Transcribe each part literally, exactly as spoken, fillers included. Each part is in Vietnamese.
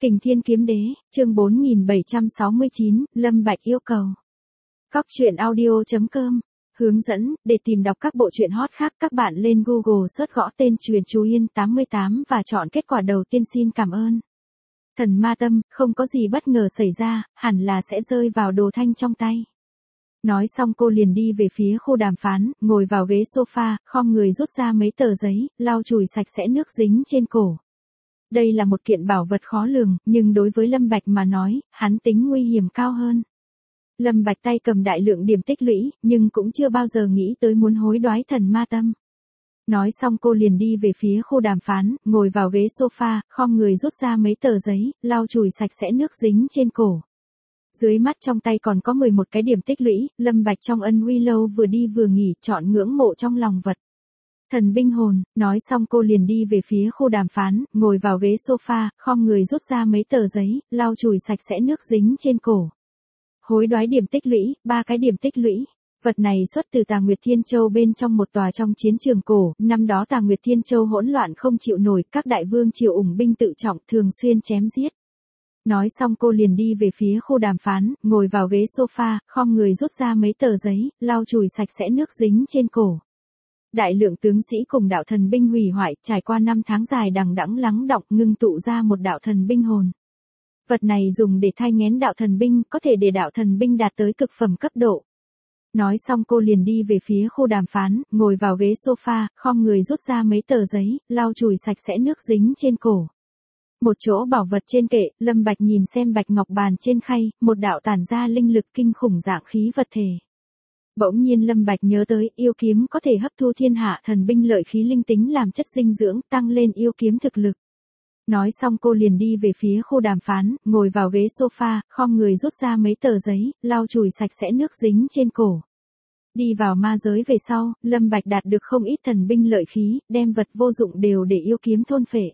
Kình Thiên Kiếm Đế, chương bốn nghìn bảy trăm sáu mươi chín, Lâm Bạch yêu cầu. Cóc truyện audio chấm com. Hướng dẫn, để tìm đọc các bộ truyện hot khác các bạn lên Google search gõ tên Truyện Chú Yên tám mươi tám và chọn kết quả đầu tiên. Xin cảm ơn. Thần ma tâm, không có gì bất ngờ xảy ra, hẳn là sẽ rơi vào Đồ Thanh trong tay. Nói xong cô liền đi về phía khu đàm phán, ngồi vào ghế sofa, khom người rút ra mấy tờ giấy, lau chùi sạch sẽ nước dính trên cổ. Đây là một kiện bảo vật khó lường, nhưng đối với Lâm Bạch mà nói, hắn tính nguy hiểm cao hơn. Lâm Bạch tay cầm đại lượng điểm tích lũy, nhưng cũng chưa bao giờ nghĩ tới muốn hối đoái thần ma tâm. Nói xong cô liền đi về phía khu đàm phán, ngồi vào ghế sofa, khom người rút ra mấy tờ giấy, lau chùi sạch sẽ nước dính trên cổ. Dưới mắt trong tay còn có mười một cái điểm tích lũy, Lâm Bạch trong ân uy lâu vừa đi vừa nghỉ, chọn ngưỡng mộ trong lòng vật. Thần binh hồn, nói xong cô liền đi về phía khu đàm phán, ngồi vào ghế sofa, khom người rút ra mấy tờ giấy, lau chùi sạch sẽ nước dính trên cổ. Hối đoái điểm tích lũy, ba cái điểm tích lũy. Vật này xuất từ Tà Nguyệt Thiên Châu bên trong một tòa trong chiến trường cổ, năm đó Tà Nguyệt Thiên Châu hỗn loạn không chịu nổi, các đại vương triều ủng binh tự trọng, thường xuyên chém giết. Nói xong cô liền đi về phía khu đàm phán, ngồi vào ghế sofa, khom người rút ra mấy tờ giấy, lau chùi sạch sẽ nước dính trên cổ. Đại lượng tướng sĩ cùng đạo thần binh hủy hoại, trải qua năm tháng dài đằng đẵng lắng đọng, ngưng tụ ra một đạo thần binh hồn. Vật này dùng để thai nghén đạo thần binh, có thể để đạo thần binh đạt tới cực phẩm cấp độ. Nói xong cô liền đi về phía khu đàm phán, ngồi vào ghế sofa, khom người rút ra mấy tờ giấy, lau chùi sạch sẽ nước dính trên cổ. Một chỗ bảo vật trên kệ, Lâm Bạch nhìn xem bạch ngọc bàn trên khay, một đạo tản ra linh lực kinh khủng dạng khí vật thể. Bỗng nhiên Lâm Bạch nhớ tới, yêu kiếm có thể hấp thu thiên hạ thần binh lợi khí linh tính làm chất dinh dưỡng, tăng lên yêu kiếm thực lực. Nói xong cô liền đi về phía khu đàm phán, ngồi vào ghế sofa, khom người rút ra mấy tờ giấy, lau chùi sạch sẽ nước dính trên cổ. Đi vào ma giới về sau, Lâm Bạch đạt được không ít thần binh lợi khí, đem vật vô dụng đều để yêu kiếm thôn phệ.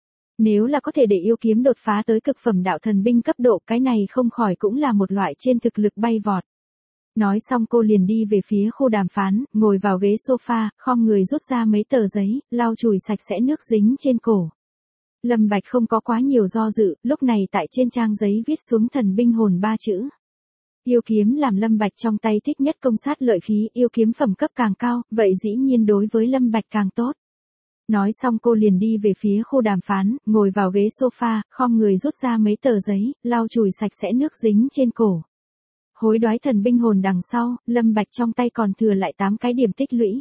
Nếu là có thể để yêu kiếm đột phá tới cực phẩm đạo thần binh cấp độ, cái này không khỏi cũng là một loại trên thực lực bay vọt. Nói xong cô liền đi về phía khu đàm phán, ngồi vào ghế sofa, khom người rút ra mấy tờ giấy, lau chùi sạch sẽ nước dính trên cổ. Lâm Bạch không có quá nhiều do dự, lúc này tại trên trang giấy viết xuống thần binh hồn ba chữ. Yêu kiếm làm Lâm Bạch trong tay thích nhất công sát lợi khí, yêu kiếm phẩm cấp càng cao, vậy dĩ nhiên đối với Lâm Bạch càng tốt. Nói xong cô liền đi về phía khu đàm phán, ngồi vào ghế sofa, khom người rút ra mấy tờ giấy, lau chùi sạch sẽ nước dính trên cổ. Hối đoái thần binh hồn đằng sau, Lâm Bạch trong tay còn thừa lại tám cái điểm tích lũy.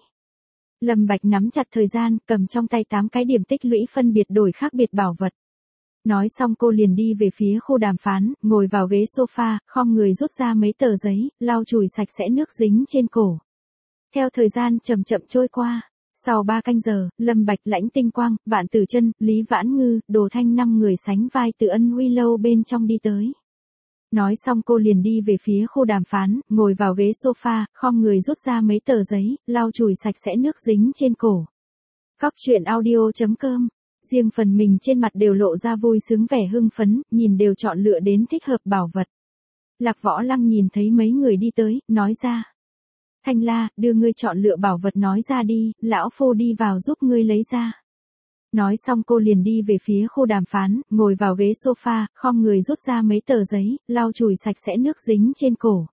Lâm Bạch nắm chặt thời gian, cầm trong tay tám cái điểm tích lũy phân biệt đổi khác biệt bảo vật. Nói xong cô liền đi về phía khu đàm phán, ngồi vào ghế sofa, khom người rút ra mấy tờ giấy, lau chùi sạch sẽ nước dính trên cổ. Theo thời gian chậm chậm trôi qua, sau ba canh giờ, Lâm Bạch, Lãnh Tinh Quang, Vạn Tử Chân, Lý Vãn Ngư, Đồ Thanh năm người sánh vai từ ân uy lâu bên trong đi tới. Nói xong cô liền đi về phía khu đàm phán, ngồi vào ghế sofa, khom người rút ra mấy tờ giấy, lau chùi sạch sẽ nước dính trên cổ. Cóc truyện audio chấm com. Riêng phần mình trên mặt đều lộ ra vui sướng vẻ hưng phấn, nhìn đều chọn lựa đến thích hợp bảo vật. Lạc Võ Lăng nhìn thấy mấy người đi tới, nói ra. Thanh La, đưa ngươi chọn lựa bảo vật nói ra đi, lão phu đi vào giúp ngươi lấy ra. Nói xong cô liền đi về phía khu đàm phán, ngồi vào ghế sofa, khom người rút ra mấy tờ giấy, lau chùi sạch sẽ nước dính trên cổ.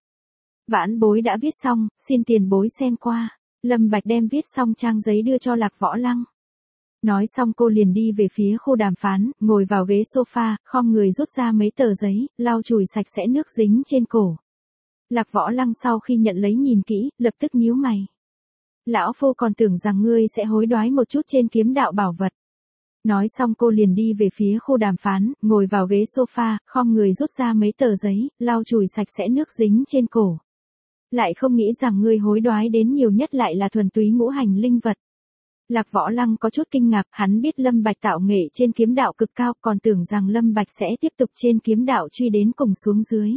Vãn bối đã viết xong, xin tiền bối xem qua. Lâm Bạch đem viết xong trang giấy đưa cho Lạc Võ Lăng. Nói xong cô liền đi về phía khu đàm phán, ngồi vào ghế sofa, khom người rút ra mấy tờ giấy, lau chùi sạch sẽ nước dính trên cổ. Lạc Võ Lăng sau khi nhận lấy nhìn kỹ, lập tức nhíu mày. Lão phu còn tưởng rằng ngươi sẽ hối đoái một chút trên kiếm đạo bảo vật. Nói xong cô liền đi về phía khu đàm phán, ngồi vào ghế sofa, khom người rút ra mấy tờ giấy, lau chùi sạch sẽ nước dính trên cổ. Lại không nghĩ rằng ngươi hối đoái đến nhiều nhất lại là thuần túy ngũ hành linh vật. Lạc Võ Lăng có chút kinh ngạc, hắn biết Lâm Bạch tạo nghệ trên kiếm đạo cực cao, còn tưởng rằng Lâm Bạch sẽ tiếp tục trên kiếm đạo truy đến cùng xuống dưới.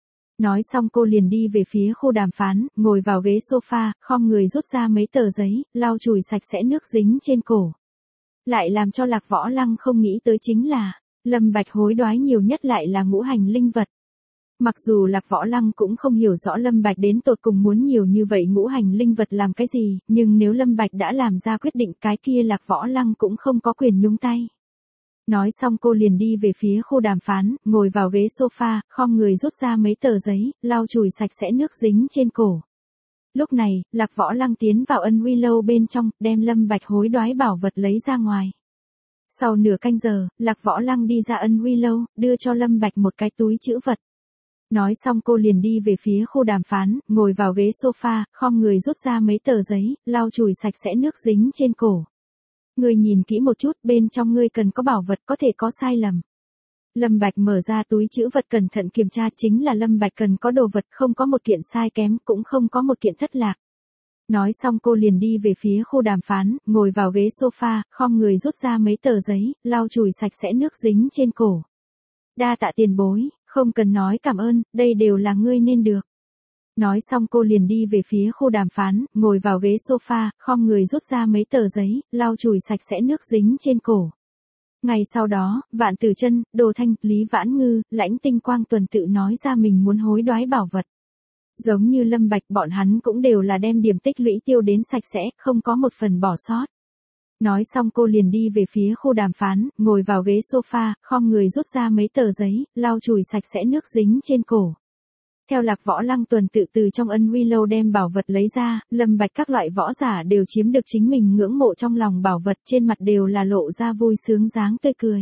Nói xong cô liền đi về phía khu đàm phán, ngồi vào ghế sofa, khom người rút ra mấy tờ giấy, lau chùi sạch sẽ nước dính trên cổ. Lại làm cho Lạc Võ Lăng không nghĩ tới chính là, Lâm Bạch hối đoái nhiều nhất lại là ngũ hành linh vật. Mặc dù Lạc Võ Lăng cũng không hiểu rõ Lâm Bạch đến tột cùng muốn nhiều như vậy ngũ hành linh vật làm cái gì, nhưng nếu Lâm Bạch đã làm ra quyết định cái kia Lạc Võ Lăng cũng không có quyền nhúng tay. Nói xong cô liền đi về phía khu đàm phán, ngồi vào ghế sofa, khom người rút ra mấy tờ giấy, lau chùi sạch sẽ nước dính trên cổ. Lúc này, Lạc Võ Lăng tiến vào ân uy lâu bên trong, đem Lâm Bạch hối đoái bảo vật lấy ra ngoài. Sau nửa canh giờ, Lạc Võ Lăng đi ra ân uy lâu, đưa cho Lâm Bạch một cái túi trữ vật. Nói xong cô liền đi về phía khu đàm phán, ngồi vào ghế sofa, khom người rút ra mấy tờ giấy, lau chùi sạch sẽ nước dính trên cổ. Ngươi nhìn kỹ một chút, bên trong ngươi cần có bảo vật, có thể có sai lầm. Lâm Bạch mở ra túi trữ vật cẩn thận kiểm tra, chính là Lâm Bạch cần có đồ vật, không có một kiện sai kém, cũng không có một kiện thất lạc. Nói xong cô liền đi về phía khu đàm phán, ngồi vào ghế sofa, khom người rút ra mấy tờ giấy, lau chùi sạch sẽ nước dính trên cổ. Đa tạ tiền bối, không cần nói cảm ơn, đây đều là ngươi nên được. Nói xong cô liền đi về phía khu đàm phán, ngồi vào ghế sofa, khom người rút ra mấy tờ giấy, lau chùi sạch sẽ nước dính trên cổ. Ngày sau đó, Vạn Tử Chân, Đồ Thanh, Lý Vãn Ngư, Lãnh Tinh Quang tuần tự nói ra mình muốn hối đoái bảo vật. Giống như Lâm Bạch, bọn hắn cũng đều là đem điểm tích lũy tiêu đến sạch sẽ, không có một phần bỏ sót. Nói xong cô liền đi về phía khu đàm phán, ngồi vào ghế sofa, khom người rút ra mấy tờ giấy, lau chùi sạch sẽ nước dính trên cổ. Theo Lạc Võ Lăng tuần tự từ trong ân uy lâu đem bảo vật lấy ra, Lâm Bạch các loại võ giả đều chiếm được chính mình ngưỡng mộ trong lòng bảo vật, trên mặt đều là lộ ra vui sướng dáng tươi cười.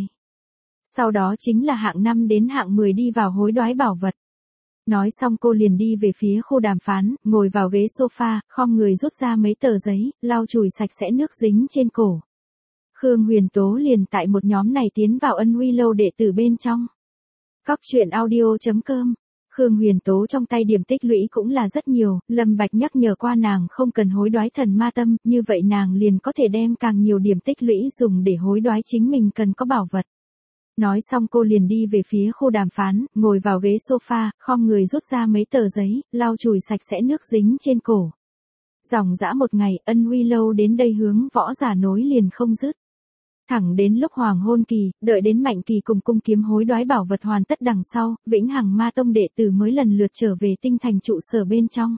Sau đó chính là hạng năm đến hạng mười đi vào hối đoái bảo vật. Nói xong cô liền đi về phía khu đàm phán, ngồi vào ghế sofa, khom người rút ra mấy tờ giấy, lau chùi sạch sẽ nước dính trên cổ. Khương Huyền Tố liền tại một nhóm này tiến vào ân uy lâu đệ tử bên trong. Cóc truyện audio chấm com. Khương Huyền Tố trong tay điểm tích lũy cũng là rất nhiều, Lâm Bạch nhắc nhở qua nàng không cần hối đoái thần ma tâm, như vậy nàng liền có thể đem càng nhiều điểm tích lũy dùng để hối đoái chính mình cần có bảo vật. Nói xong cô liền đi về phía khu đàm phán, ngồi vào ghế sofa, khom người rút ra mấy tờ giấy, lau chùi sạch sẽ nước dính trên cổ. Dòng dã một ngày, ân uy lâu đến đây hướng võ giả nối liền không dứt. Thẳng đến lúc hoàng hôn kỳ, đợi đến Mạnh Kỳ cùng cung kiếm hối đoái bảo vật hoàn tất đằng sau, Vĩnh Hằng Ma Tông đệ tử mới lần lượt trở về tinh thành trụ sở bên trong.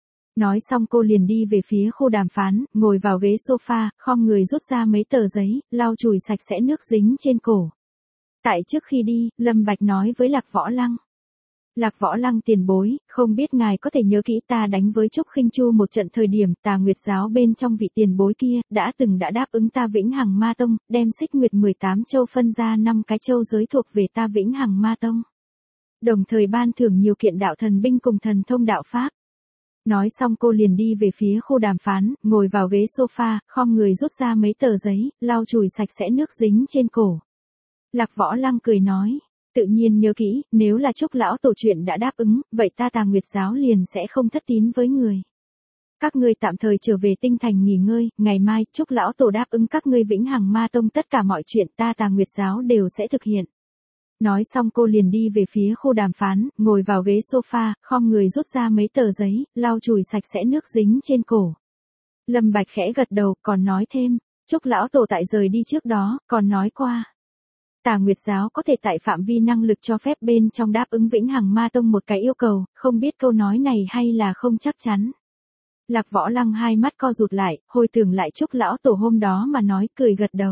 Nói xong cô liền đi về phía khu đàm phán, ngồi vào ghế sofa, khom người rút ra mấy tờ giấy, lau chùi sạch sẽ nước dính trên cổ. Tại trước khi đi, Lâm Bạch nói với Lạc Võ Lăng. Lạc Võ Lăng tiền bối, không biết ngài có thể nhớ kỹ ta đánh với Trúc Khinh Chu một trận thời điểm Tà Nguyệt giáo bên trong vị tiền bối kia, đã từng đã đáp ứng ta Vĩnh Hằng Ma Tông, đem Xích Nguyệt mười tám châu phân ra năm cái châu giới thuộc về ta Vĩnh Hằng Ma Tông. Đồng thời ban thưởng nhiều kiện đạo thần binh cùng thần thông đạo pháp. Nói xong cô liền đi về phía khu đàm phán, ngồi vào ghế sofa, khom người rút ra mấy tờ giấy, lau chùi sạch sẽ nước dính trên cổ. Lạc Võ Lăng cười nói, tự nhiên nhớ kỹ, nếu là Trúc lão tổ chuyện đã đáp ứng, vậy ta Tà Nguyệt giáo liền sẽ không thất tín với người. Các ngươi tạm thời trở về tinh thành nghỉ ngơi, ngày mai Trúc lão tổ đáp ứng các ngươi Vĩnh Hằng Ma Tông tất cả mọi chuyện ta Tà Nguyệt giáo đều sẽ thực hiện. Nói xong cô liền đi về phía khu đàm phán, ngồi vào ghế sofa, khom người rút ra mấy tờ giấy, lau chùi sạch sẽ nước dính trên cổ. Lâm Bạch khẽ gật đầu, còn nói thêm, Trúc lão tổ tại rời đi trước đó, còn nói qua. Tà Nguyệt giáo có thể tại phạm vi năng lực cho phép bên trong đáp ứng Vĩnh Hằng Ma Tông một cái yêu cầu, không biết câu nói này hay là không chắc chắn. Lạc Võ Lăng hai mắt co rụt lại, hồi tưởng lại Trúc lão tổ hôm đó mà nói, cười gật đầu.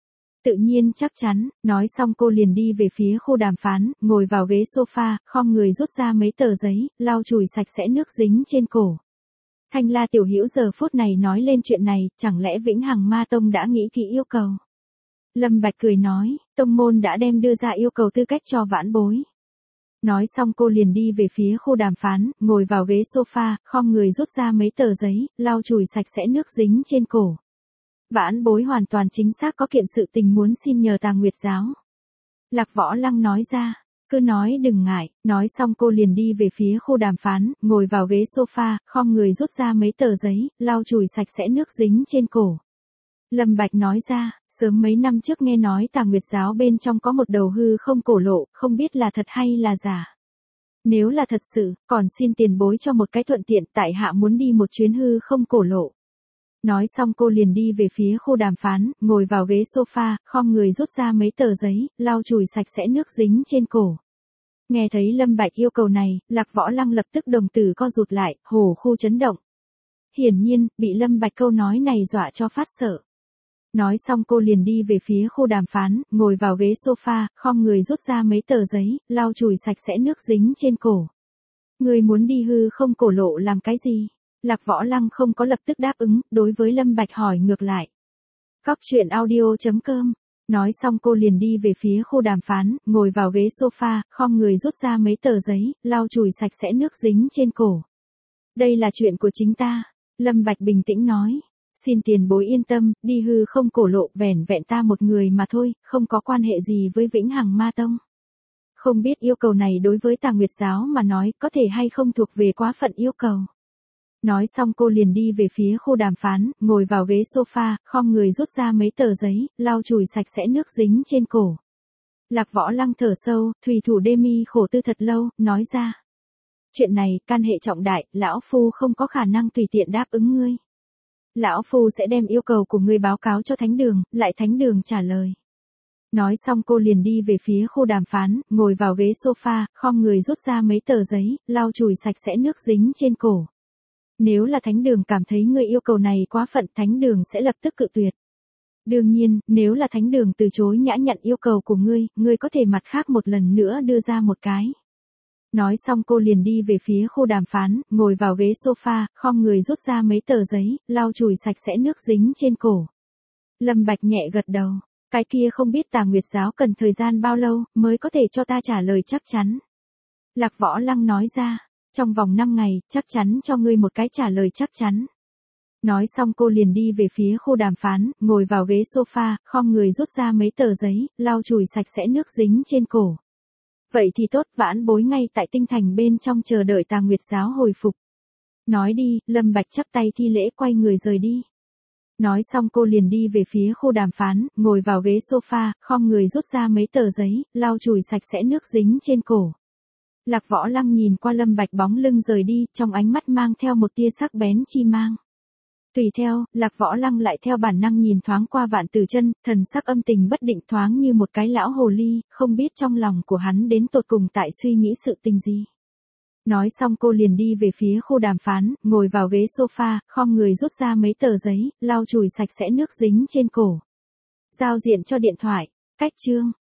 Tự nhiên chắc chắn, nói xong cô liền đi về phía khu đàm phán, ngồi vào ghế sofa, khom người rút ra mấy tờ giấy, lau chùi sạch sẽ nước dính trên cổ. Thanh La tiểu hữu giờ phút này nói lên chuyện này, chẳng lẽ Vĩnh Hằng Ma Tông đã nghĩ kỹ yêu cầu? Lâm Bạch cười nói, tông môn đã đem đưa ra yêu cầu tư cách cho vãn bối. Nói xong cô liền đi về phía khu đàm phán, ngồi vào ghế sofa, khom người rút ra mấy tờ giấy, lau chùi sạch sẽ nước dính trên cổ. Vãn bối hoàn toàn chính xác có kiện sự tình muốn xin nhờ Tà Nguyệt giáo. Lạc Võ Lăng nói ra, cứ nói đừng ngại, nói xong cô liền đi về phía khu đàm phán, ngồi vào ghế sofa, khom người rút ra mấy tờ giấy, lau chùi sạch sẽ nước dính trên cổ. Lâm Bạch nói ra, sớm mấy năm trước nghe nói Tà Nguyệt giáo bên trong có một đầu hư không cổ lộ, không biết là thật hay là giả. Nếu là thật sự, còn xin tiền bối cho một cái thuận tiện, tại hạ muốn đi một chuyến hư không cổ lộ. Nói xong cô liền đi về phía khu đàm phán, ngồi vào ghế sofa, khom người rút ra mấy tờ giấy, lau chùi sạch sẽ nước dính trên cổ. Nghe thấy Lâm Bạch yêu cầu này, Lạc Võ Lăng lập tức đồng tử co rụt lại, hổ khu chấn động. Hiển nhiên, bị Lâm Bạch câu nói này dọa cho phát sợ. Nói xong cô liền đi về phía khu đàm phán, ngồi vào ghế sofa, khom người rút ra mấy tờ giấy, lau chùi sạch sẽ nước dính trên cổ. Người muốn đi hư không cổ lộ làm cái gì? Lạc Võ Lăng không có lập tức đáp ứng, đối với Lâm Bạch hỏi ngược lại. Cóc truyện audio.com. Nói xong cô liền đi về phía khu đàm phán, ngồi vào ghế sofa, khom người rút ra mấy tờ giấy, lau chùi sạch sẽ nước dính trên cổ. Đây là chuyện của chính ta. Lâm Bạch bình tĩnh nói. Xin tiền bối yên tâm, đi hư không cổ lộ vẻn vẹn ta một người mà thôi, không có quan hệ gì với Vĩnh Hằng Ma Tông. Không biết yêu cầu này đối với Tà Nguyệt Giáo mà nói có thể hay không thuộc về quá phận yêu cầu. Nói xong cô liền đi về phía khu đàm phán, ngồi vào ghế sofa, khom người rút ra mấy tờ giấy, lau chùi sạch sẽ nước dính trên cổ. Lạc Võ Lăng thở sâu, thủy thủ Demi khổ tư thật lâu, nói ra. Chuyện này, can hệ trọng đại, lão phu không có khả năng tùy tiện đáp ứng ngươi. Lão phu sẽ đem yêu cầu của ngươi báo cáo cho thánh đường, lại thánh đường trả lời. Nói xong cô liền đi về phía khu đàm phán, ngồi vào ghế sofa, khom người rút ra mấy tờ giấy, lau chùi sạch sẽ nước dính trên cổ. Nếu là thánh đường cảm thấy ngươi yêu cầu này quá phận, thánh đường sẽ lập tức cự tuyệt. Đương nhiên, nếu là thánh đường từ chối nhã nhận yêu cầu của ngươi, ngươi có thể mặt khác một lần nữa đưa ra một cái. Nói xong cô liền đi về phía khu đàm phán, ngồi vào ghế sofa, khom người rút ra mấy tờ giấy, lau chùi sạch sẽ nước dính trên cổ. Lâm Bạch nhẹ gật đầu. Cái kia không biết Tà Nguyệt Giáo cần thời gian bao lâu mới có thể cho ta trả lời chắc chắn. Lạc Võ Lăng nói ra. Trong vòng năm ngày, chắc chắn cho ngươi một cái trả lời chắc chắn. Nói xong cô liền đi về phía khu đàm phán, ngồi vào ghế sofa, khom người rút ra mấy tờ giấy, lau chùi sạch sẽ nước dính trên cổ. Vậy thì tốt, vãn bối ngay tại tinh thành bên trong chờ đợi Tà Nguyệt Giáo hồi phục. Nói đi, Lâm Bạch chắp tay thi lễ quay người rời đi. Nói xong cô liền đi về phía khu đàm phán, ngồi vào ghế sofa, khom người rút ra mấy tờ giấy, lau chùi sạch sẽ nước dính trên cổ. Lạc Võ Lăng nhìn qua Lâm Bạch bóng lưng rời đi, trong ánh mắt mang theo một tia sắc bén chi mang. Tùy theo, Lạc Võ Lăng lại theo bản năng nhìn thoáng qua Vạn Tử Chân, thần sắc âm tình bất định thoáng như một cái lão hồ ly, không biết trong lòng của hắn đến tột cùng tại suy nghĩ sự tình gì. Nói xong cô liền đi về phía khu đàm phán, ngồi vào ghế sofa, khom người rút ra mấy tờ giấy, lau chùi sạch sẽ nước dính trên cổ. Giao diện cho điện thoại. Cách chương.